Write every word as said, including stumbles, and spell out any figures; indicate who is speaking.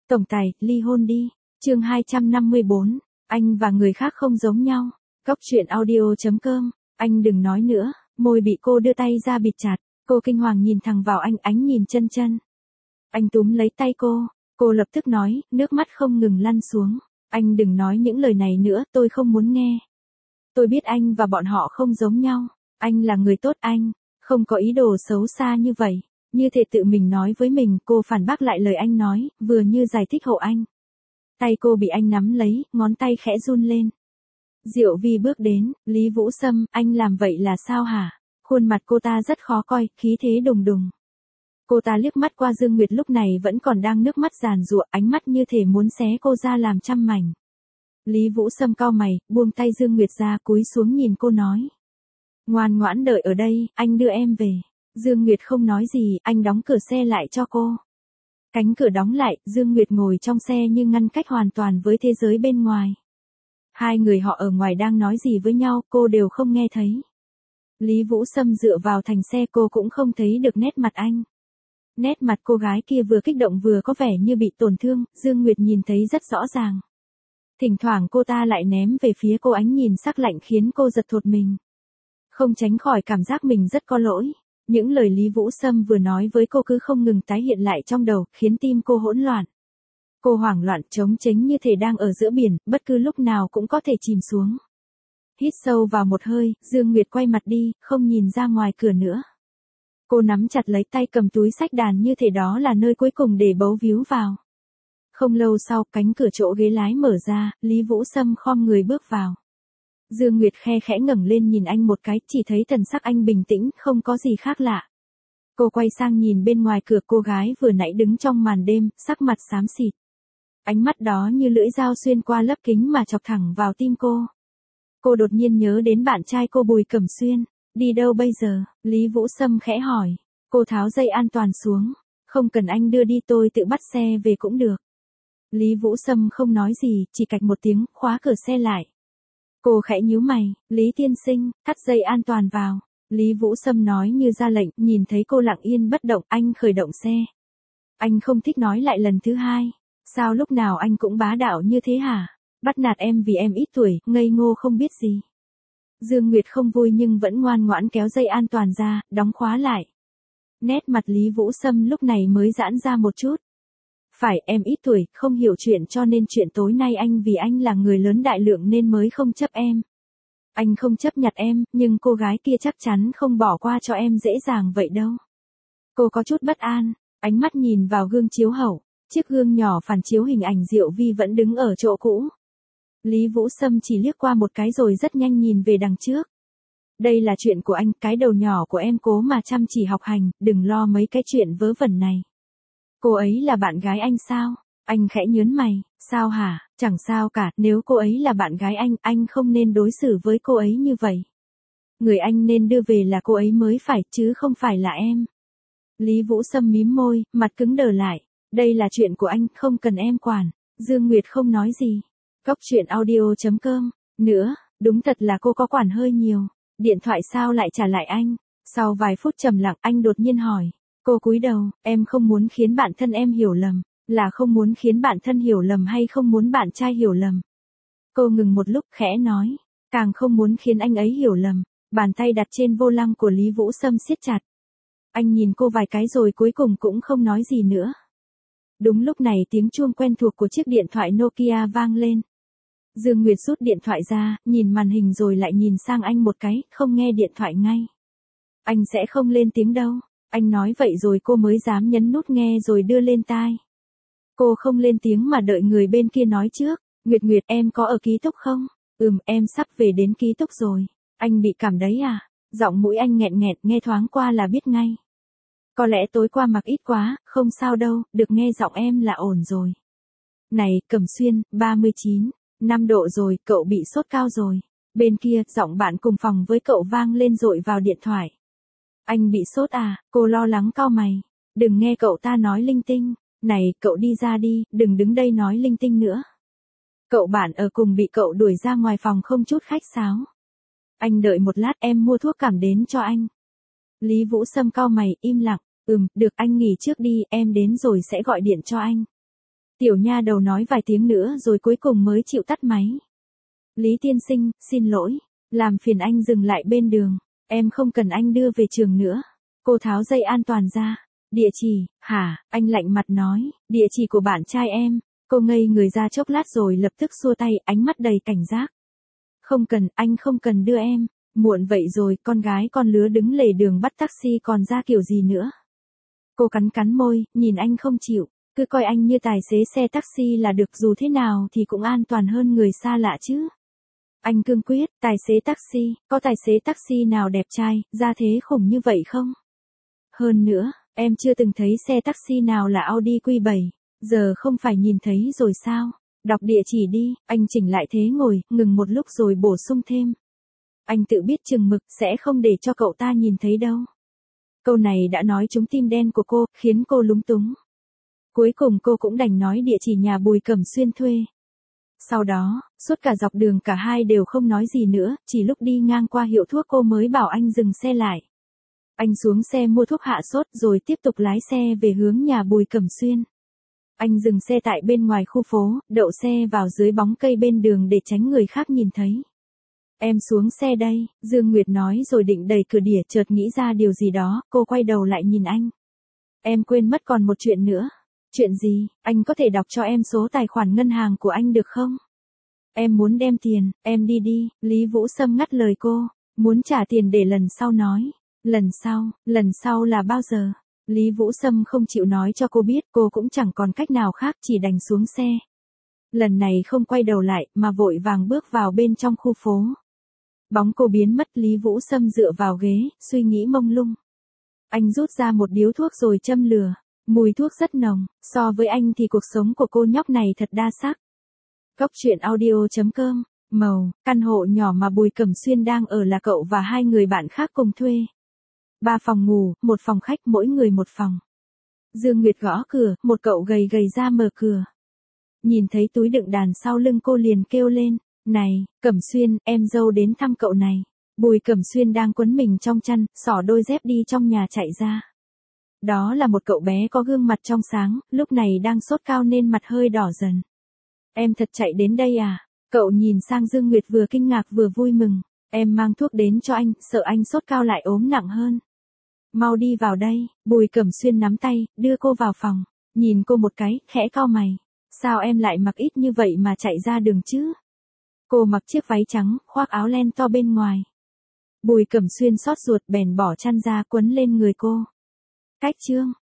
Speaker 1: Tổng tài, ly hôn đi. Chương hai trăm năm mươi bốn, anh và người khác không giống nhau. Cóc truyện audio chấm com. Anh đừng nói nữa, môi bị cô đưa tay ra bịt chặt, cô kinh hoàng nhìn thẳng vào anh, ánh nhìn chân chân. Anh túm lấy tay cô, cô lập tức nói, nước mắt không ngừng lăn xuống. Anh đừng nói những lời này nữa, tôi không muốn nghe. Tôi biết anh và bọn họ không giống nhau, anh là người tốt, anh không có ý đồ xấu xa như vậy. Như thể tự mình nói với mình, cô phản bác lại lời anh nói, vừa như giải thích hộ anh. Tay cô bị anh nắm lấy, ngón tay khẽ run lên. Diệu Vi bước đến, Lý Vũ Sâm, anh làm vậy là sao hả? Khuôn mặt cô ta rất khó coi, khí thế đùng đùng. Cô ta liếc mắt qua Dương Nguyệt lúc này vẫn còn đang nước mắt giàn giụa, ánh mắt như thể muốn xé cô ra làm trăm mảnh. Lý Vũ Sâm cau mày, buông tay Dương Nguyệt ra, cúi xuống nhìn cô nói. Ngoan ngoãn đợi ở đây, anh đưa em về. Dương Nguyệt không nói gì, anh đóng cửa xe lại cho cô. Cánh cửa đóng lại, Dương Nguyệt ngồi trong xe như ngăn cách hoàn toàn với thế giới bên ngoài. Hai người họ ở ngoài đang nói gì với nhau, cô đều không nghe thấy. Lý Vũ Sâm dựa vào thành xe, cô cũng không thấy được nét mặt anh. Nét mặt cô gái kia vừa kích động vừa có vẻ như bị tổn thương, Dương Nguyệt nhìn thấy rất rõ ràng. Thỉnh thoảng cô ta lại ném về phía cô ánh nhìn sắc lạnh khiến cô giật thột mình. Không tránh khỏi cảm giác mình rất có lỗi. Những lời Lý Vũ Sâm vừa nói với cô cứ không ngừng tái hiện lại trong đầu, khiến tim cô hỗn loạn. Cô hoảng loạn trống tránh như thể đang ở giữa biển, bất cứ lúc nào cũng có thể chìm xuống. Hít sâu vào một hơi, Dương Nguyệt quay mặt đi, không nhìn ra ngoài cửa nữa. Cô nắm chặt lấy tay cầm túi xách đàn như thể đó là nơi cuối cùng để bấu víu vào. Không lâu sau, cánh cửa chỗ ghế lái mở ra, Lý Vũ Sâm khom người bước vào. Dương Nguyệt khe khẽ ngẩng lên nhìn anh một cái, chỉ thấy thần sắc anh bình tĩnh, không có gì khác lạ. Cô quay sang nhìn bên ngoài cửa, cô gái vừa nãy đứng trong màn đêm, sắc mặt xám xịt. Ánh mắt đó như lưỡi dao xuyên qua lớp kính mà chọc thẳng vào tim cô. Cô đột nhiên nhớ đến bạn trai cô Bùi Cẩm Xuyên. Đi đâu bây giờ? Lý Vũ Sâm khẽ hỏi. Cô tháo dây an toàn xuống. Không cần anh đưa đi, tôi tự bắt xe về cũng được. Lý Vũ Sâm không nói gì, chỉ cạch một tiếng, khóa cửa xe lại. Cô khẽ nhíu mày, Lý tiên sinh, thắt dây an toàn vào. Lý Vũ Sâm nói như ra lệnh, nhìn thấy cô lặng yên bất động, anh khởi động xe. Anh không thích nói lại lần thứ hai. Sao lúc nào anh cũng bá đạo như thế hả? Bắt nạt em vì em ít tuổi, ngây ngô không biết gì. Dương Nguyệt không vui nhưng vẫn ngoan ngoãn kéo dây an toàn ra, đóng khóa lại. Nét mặt Lý Vũ Sâm lúc này mới giãn ra một chút. Phải, em ít tuổi, không hiểu chuyện cho nên chuyện tối nay anh vì anh là người lớn đại lượng nên mới không chấp em. Anh không chấp nhặt em, nhưng cô gái kia chắc chắn không bỏ qua cho em dễ dàng vậy đâu. Cô có chút bất an, ánh mắt nhìn vào gương chiếu hậu, chiếc gương nhỏ phản chiếu hình ảnh Diệu Vi vẫn đứng ở chỗ cũ. Lý Vũ Sâm chỉ liếc qua một cái rồi rất nhanh nhìn về đằng trước. Đây là chuyện của anh, cái đầu nhỏ của em cố mà chăm chỉ học hành, đừng lo mấy cái chuyện vớ vẩn này. Cô ấy là bạn gái anh sao? Anh khẽ nhớn mày, sao hả? Chẳng sao cả, nếu cô ấy là bạn gái anh, anh không nên đối xử với cô ấy như vậy. Người anh nên đưa về là cô ấy mới phải, chứ không phải là em. Lý Vũ Sâm mím môi, mặt cứng đờ lại. Đây là chuyện của anh, không cần em quản. Dương Nguyệt không nói gì. Cóc truyện audio chấm com. Nữa, đúng thật là cô có quản hơi nhiều. Điện thoại sao lại trả lại anh? Sau vài phút trầm lặng, anh đột nhiên hỏi. Cô cúi đầu, em không muốn khiến bản thân em hiểu lầm. Là không muốn khiến bản thân hiểu lầm hay không muốn bạn trai hiểu lầm? Cô ngừng một lúc, khẽ nói. Càng không muốn khiến anh ấy hiểu lầm. Bàn tay đặt trên vô lăng của Lý Vũ Sâm siết chặt. Anh nhìn cô vài cái rồi cuối cùng cũng không nói gì nữa. Đúng lúc này tiếng chuông quen thuộc của chiếc điện thoại Nokia vang lên. Dương Nguyệt rút điện thoại ra, nhìn màn hình rồi lại nhìn sang anh một cái, không nghe điện thoại ngay. Anh sẽ không lên tiếng đâu. Anh nói vậy rồi cô mới dám nhấn nút nghe rồi đưa lên tai. Cô không lên tiếng mà đợi người bên kia nói trước. Nguyệt Nguyệt, em có ở ký túc không? Ừm, em sắp về đến ký túc rồi. Anh bị cảm đấy à? Giọng mũi anh nghẹn nghẹn, nghe thoáng qua là biết ngay. Có lẽ tối qua mặc ít quá, không sao đâu, được nghe giọng em là ổn rồi. Này, Cẩm Xuyên, ba mươi chín, năm độ rồi, cậu bị sốt cao rồi. Bên kia, giọng bạn cùng phòng với cậu vang lên dội vào điện thoại. Anh bị sốt à? Cô lo lắng cau mày. Đừng nghe cậu ta nói linh tinh. Này, cậu đi ra đi, đừng đứng đây nói linh tinh nữa. Cậu bạn ở cùng bị cậu đuổi ra ngoài phòng không chút khách sáo. Anh đợi một lát, em mua thuốc cảm đến cho anh. Lý Vũ Sâm cau mày, im lặng. Ừm, được, anh nghỉ trước đi, em đến rồi sẽ gọi điện cho anh. Tiểu nha đầu nói vài tiếng nữa rồi cuối cùng mới chịu tắt máy. Lý tiên sinh, xin lỗi, làm phiền anh dừng lại bên đường, em không cần anh đưa về trường nữa. Cô tháo dây an toàn ra. Địa chỉ, hả, anh lạnh mặt nói, địa chỉ của bạn trai em. Cô ngây người ra chốc lát rồi lập tức xua tay, ánh mắt đầy cảnh giác. Không cần, anh không cần đưa em. Muộn vậy rồi, con gái con lứa đứng lề đường bắt taxi còn ra kiểu gì nữa. Cô cắn cắn môi, nhìn anh không chịu, cứ coi anh như tài xế xe taxi là được, dù thế nào thì cũng an toàn hơn người xa lạ chứ. Anh cương quyết, tài xế taxi, có tài xế taxi nào đẹp trai, ra thế khủng như vậy không? Hơn nữa, em chưa từng thấy xe taxi nào là Audi Q bảy, giờ không phải nhìn thấy rồi sao? Đọc địa chỉ đi, anh chỉnh lại thế ngồi, ngừng một lúc rồi bổ sung thêm. Anh tự biết chừng mực, sẽ không để cho cậu ta nhìn thấy đâu. Câu này đã nói trúng tim đen của cô, khiến cô lúng túng. Cuối cùng cô cũng đành nói địa chỉ nhà Bùi Cẩm Xuyên thuê. Sau đó, suốt cả dọc đường cả hai đều không nói gì nữa, chỉ lúc đi ngang qua hiệu thuốc cô mới bảo anh dừng xe lại. Anh xuống xe mua thuốc hạ sốt rồi tiếp tục lái xe về hướng nhà Bùi Cẩm Xuyên. Anh dừng xe tại bên ngoài khu phố, đậu xe vào dưới bóng cây bên đường để tránh người khác nhìn thấy. Em xuống xe đây, Dương Nguyệt nói rồi định đẩy cửa đỉa, chợt nghĩ ra điều gì đó, cô quay đầu lại nhìn anh. Em quên mất còn một chuyện nữa. Chuyện gì, anh có thể đọc cho em số tài khoản ngân hàng của anh được không? Em muốn đem tiền, em đi đi, Lý Vũ Sâm ngắt lời cô, muốn trả tiền để lần sau nói. Lần sau, lần sau là bao giờ? Lý Vũ Sâm không chịu nói cho cô biết, cô cũng chẳng còn cách nào khác, chỉ đành xuống xe. Lần này không quay đầu lại, mà vội vàng bước vào bên trong khu phố. Bóng cô biến mất, Lý Vũ Sâm dựa vào ghế, suy nghĩ mông lung. Anh rút ra một điếu thuốc rồi châm lửa. Mùi thuốc rất nồng, so với anh thì cuộc sống của cô nhóc này thật đa sắc. Cốc truyện audio chấm com, màu, căn hộ nhỏ mà Bùi Cẩm Xuyên đang ở là cậu và hai người bạn khác cùng thuê. Ba phòng ngủ, một phòng khách, mỗi người một phòng. Dương Nguyệt gõ cửa, một cậu gầy gầy ra mở cửa. Nhìn thấy túi đựng đàn sau lưng cô liền kêu lên, này, Cẩm Xuyên, em dâu đến thăm cậu này. Bùi Cẩm Xuyên đang quấn mình trong chăn, xỏ đôi dép đi trong nhà chạy ra. Đó là một cậu bé có gương mặt trong sáng, lúc này đang sốt cao nên mặt hơi đỏ dần. Em thật chạy đến đây à? Cậu nhìn sang Dương Nguyệt vừa kinh ngạc vừa vui mừng. Em mang thuốc đến cho anh, sợ anh sốt cao lại ốm nặng hơn. Mau đi vào đây, Bùi Cẩm Xuyên nắm tay, đưa cô vào phòng. Nhìn cô một cái, khẽ cau mày. Sao em lại mặc ít như vậy mà chạy ra đường chứ? Cô mặc chiếc váy trắng, khoác áo len to bên ngoài. Bùi Cẩm Xuyên xót ruột bèn bỏ chăn ra quấn lên người cô. Cách chương.